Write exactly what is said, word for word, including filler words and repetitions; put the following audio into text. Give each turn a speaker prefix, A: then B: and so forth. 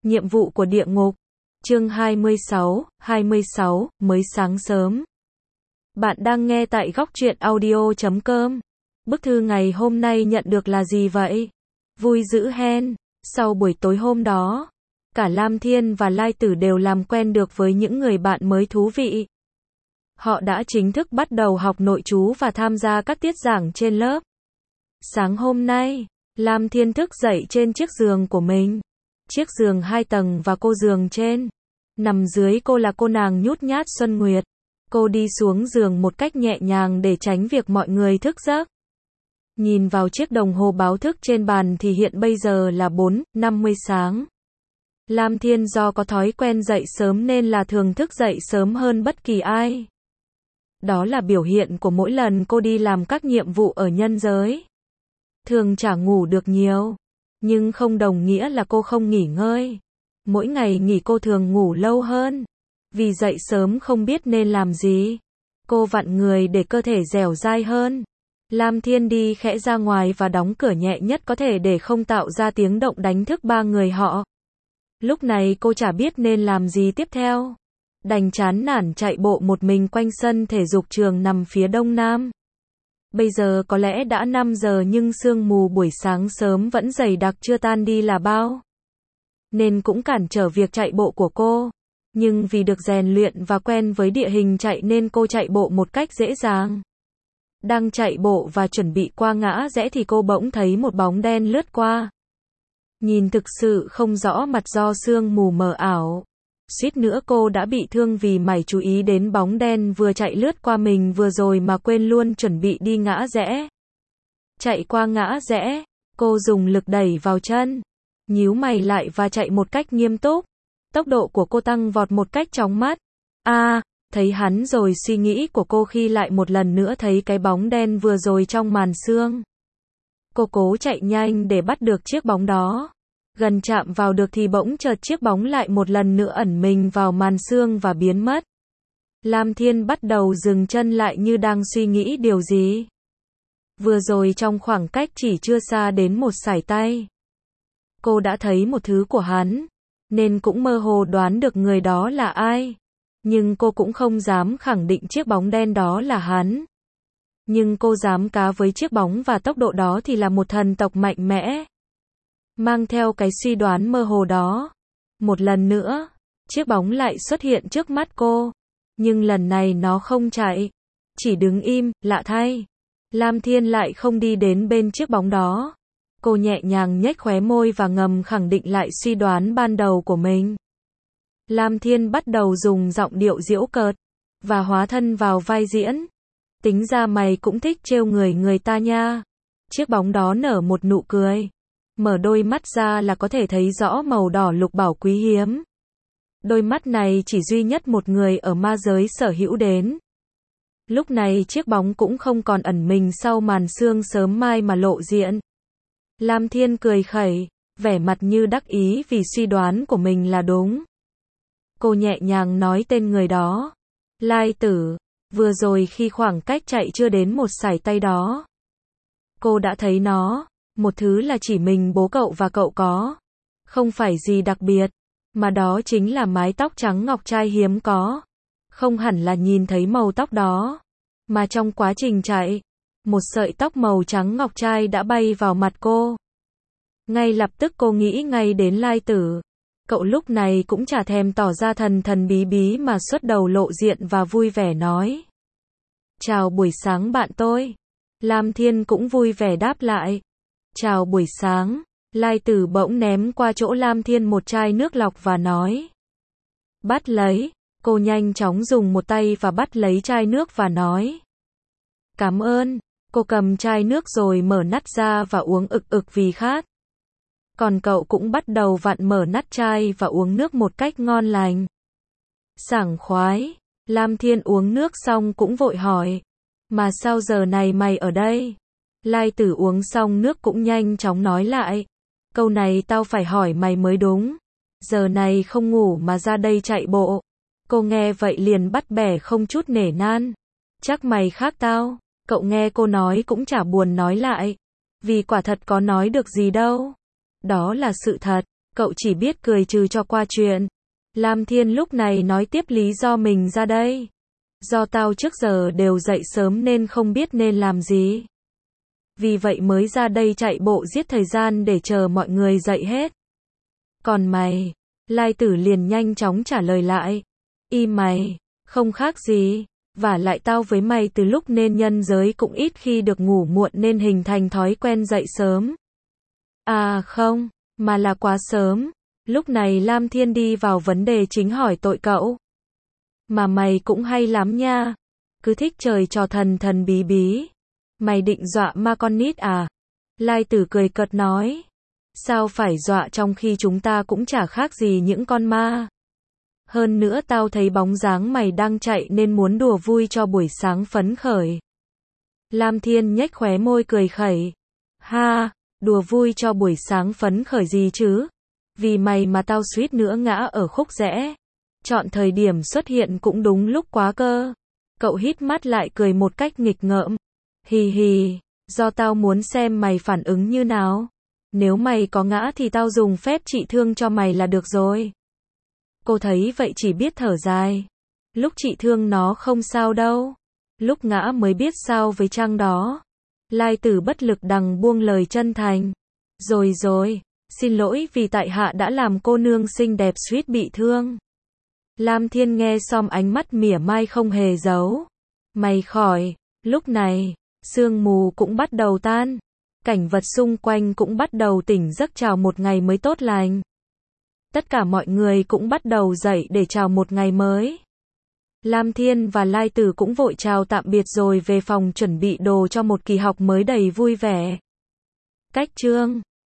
A: Nhiệm vụ của địa ngục. Chương hai mươi sáu, hai mươi sáu, mới sáng sớm. Bạn đang nghe tại góc truyện audio chấm com. Bức thư ngày hôm nay nhận được là gì vậy? Vui dữ hen. Sau buổi tối hôm đó, cả Lam Thiên và Lai Tử đều làm quen được với những người bạn mới thú vị. Họ đã chính thức bắt đầu học nội trú và tham gia các tiết giảng trên lớp. Sáng hôm nay, Lam Thiên thức dậy trên chiếc giường của mình. Chiếc giường hai tầng và cô giường trên. Nằm dưới cô là cô nàng nhút nhát Xuân Nguyệt. Cô đi xuống giường một cách nhẹ nhàng để tránh việc mọi người thức giấc. Nhìn vào chiếc đồng hồ báo thức trên bàn thì hiện bây giờ là bốn năm mươi sáng. Lam Thiên do có thói quen dậy sớm nên là thường thức dậy sớm hơn bất kỳ ai. Đó là biểu hiện của mỗi lần cô đi làm các nhiệm vụ ở nhân giới. Thường chả ngủ được nhiều, nhưng không đồng nghĩa là cô không nghỉ ngơi. Mỗi ngày nghỉ cô thường ngủ lâu hơn, vì dậy sớm không biết nên làm gì. Cô vặn người để cơ thể dẻo dai hơn. Lam Thiên đi khẽ ra ngoài và đóng cửa nhẹ nhất có thể để không tạo ra tiếng động đánh thức ba người họ. Lúc này cô chả biết nên làm gì tiếp theo. Đành chán nản chạy bộ một mình quanh sân thể dục trường nằm phía đông nam. Bây giờ có lẽ đã năm giờ nhưng sương mù buổi sáng sớm vẫn dày đặc chưa tan đi là bao. Nên cũng cản trở việc chạy bộ của cô. Nhưng vì được rèn luyện và quen với địa hình chạy nên cô chạy bộ một cách dễ dàng. Đang chạy bộ và chuẩn bị qua ngã rẽ thì cô bỗng thấy một bóng đen lướt qua. Nhìn thực sự không rõ mặt do sương mù mờ ảo. Suýt nữa cô đã bị thương vì mải chú ý đến bóng đen vừa chạy lướt qua mình vừa rồi mà quên luôn chuẩn bị đi ngã rẽ. Chạy qua ngã rẽ, cô dùng lực đẩy vào chân, nhíu mày lại và chạy một cách nghiêm túc. Tốc độ của cô tăng vọt một cách chóng mắt. A, à, thấy hắn rồi suy nghĩ của cô khi lại một lần nữa thấy cái bóng đen vừa rồi trong màn sương. Cô cố chạy nhanh để bắt được chiếc bóng đó. Gần chạm vào được thì bỗng chợt chiếc bóng lại một lần nữa ẩn mình vào màn sương và biến mất. Lam Thiên bắt đầu dừng chân lại như đang suy nghĩ điều gì. Vừa rồi trong khoảng cách chỉ chưa xa đến một sải tay, cô đã thấy một thứ của hắn, nên cũng mơ hồ đoán được người đó là ai. Nhưng cô cũng không dám khẳng định chiếc bóng đen đó là hắn. Nhưng cô dám cá với chiếc bóng và tốc độ đó thì là một thần tộc mạnh mẽ. Mang theo cái suy đoán mơ hồ đó, một lần nữa, chiếc bóng lại xuất hiện trước mắt cô. Nhưng lần này nó không chạy, chỉ đứng im. Lạ thay, Lam Thiên lại không đi đến bên chiếc bóng đó. Cô nhẹ nhàng nhếch khóe môi và ngầm khẳng định lại suy đoán ban đầu của mình. Lam Thiên bắt đầu dùng giọng điệu giễu cợt và hóa thân vào vai diễn. Tính ra mày cũng thích trêu người người ta nha. Chiếc bóng đó nở một nụ cười. Mở đôi mắt ra là có thể thấy rõ màu đỏ lục bảo quý hiếm. Đôi mắt này chỉ duy nhất một người ở ma giới sở hữu đến. Lúc này chiếc bóng cũng không còn ẩn mình sau màn sương sớm mai mà lộ diện. Lam Thiên cười khẩy, vẻ mặt như đắc ý vì suy đoán của mình là đúng. Cô nhẹ nhàng nói tên người đó. Lai Tử. Vừa rồi khi khoảng cách chạy chưa đến một sải tay đó, cô đã thấy nó. Một thứ là chỉ mình bố cậu và cậu có. Không phải gì đặc biệt, mà đó chính là mái tóc trắng ngọc trai hiếm có. Không hẳn là nhìn thấy màu tóc đó, mà trong quá trình chạy, một sợi tóc màu trắng ngọc trai đã bay vào mặt cô. Ngay lập tức cô nghĩ ngay đến Lai Tử. Cậu lúc này cũng chả thèm tỏ ra thần thần bí bí mà xuất đầu lộ diện và vui vẻ nói. Chào buổi sáng bạn tôi. Lam Thiên cũng vui vẻ đáp lại. Chào buổi sáng. Lai Tử bỗng ném qua chỗ Lam Thiên một chai nước lọc và nói. Bắt lấy. Cô nhanh chóng dùng một tay và bắt lấy chai nước và nói. Cảm ơn. Cô cầm chai nước rồi mở nắp ra và uống ực ực vì khát. Còn cậu cũng bắt đầu vặn mở nắp chai và uống nước một cách ngon lành. Sảng khoái. Lam Thiên uống nước xong cũng vội hỏi. Mà sao giờ này mày ở đây? Lai Tử uống xong nước cũng nhanh chóng nói lại. Câu này tao phải hỏi mày mới đúng. Giờ này không ngủ mà ra đây chạy bộ. Cô nghe vậy liền bắt bẻ không chút nể nan. Chắc mày khác tao. Cậu nghe cô nói cũng chả buồn nói lại. Vì quả thật có nói được gì đâu. Đó là sự thật. Cậu chỉ biết cười trừ cho qua chuyện. Lam Thiên lúc này nói tiếp lý do mình ra đây. Do tao trước giờ đều dậy sớm nên không biết nên làm gì. Vì vậy mới ra đây chạy bộ giết thời gian để chờ mọi người dậy hết. Còn mày? Lai Tử liền nhanh chóng trả lời lại. Y mày, không khác gì. Vả lại tao với mày từ lúc nên nhân giới cũng ít khi được ngủ muộn nên hình thành thói quen dậy sớm. À không, mà là quá sớm. Lúc này Lam Thiên đi vào vấn đề chính hỏi tội cậu. Mà mày cũng hay lắm nha. Cứ thích trời trò thần thần bí bí. Mày định dọa ma con nít à? Lai Tử cười cợt nói. Sao phải dọa trong khi chúng ta cũng chả khác gì những con ma. Hơn nữa tao thấy bóng dáng mày đang chạy nên muốn đùa vui cho buổi sáng phấn khởi. Lam Thiên nhếch khóe môi cười khẩy. Ha, đùa vui cho buổi sáng phấn khởi gì chứ? Vì mày mà tao suýt nữa ngã ở khúc rẽ. Chọn thời điểm xuất hiện cũng đúng lúc quá cơ. Cậu hít mắt lại cười một cách nghịch ngợm. Hì hì, do tao muốn xem mày phản ứng như nào. Nếu mày có ngã thì tao dùng phép trị thương cho mày là được rồi. Cô thấy vậy chỉ biết thở dài. Lúc trị thương nó không sao đâu. Lúc ngã mới biết sao với Trang đó. Lai Tử bất lực đằng buông lời chân thành. Rồi rồi, xin lỗi vì tại hạ đã làm cô nương xinh đẹp suýt bị thương. Lam Thiên nghe xong ánh mắt mỉa mai không hề giấu. Mày khỏi. Lúc này, sương mù cũng bắt đầu tan. Cảnh vật xung quanh cũng bắt đầu tỉnh giấc chào một ngày mới tốt lành. Tất cả mọi người cũng bắt đầu dậy để chào một ngày mới. Lam Thiên và Lai Tử cũng vội chào tạm biệt rồi về phòng chuẩn bị đồ cho một kỳ học mới đầy vui vẻ. Cách chương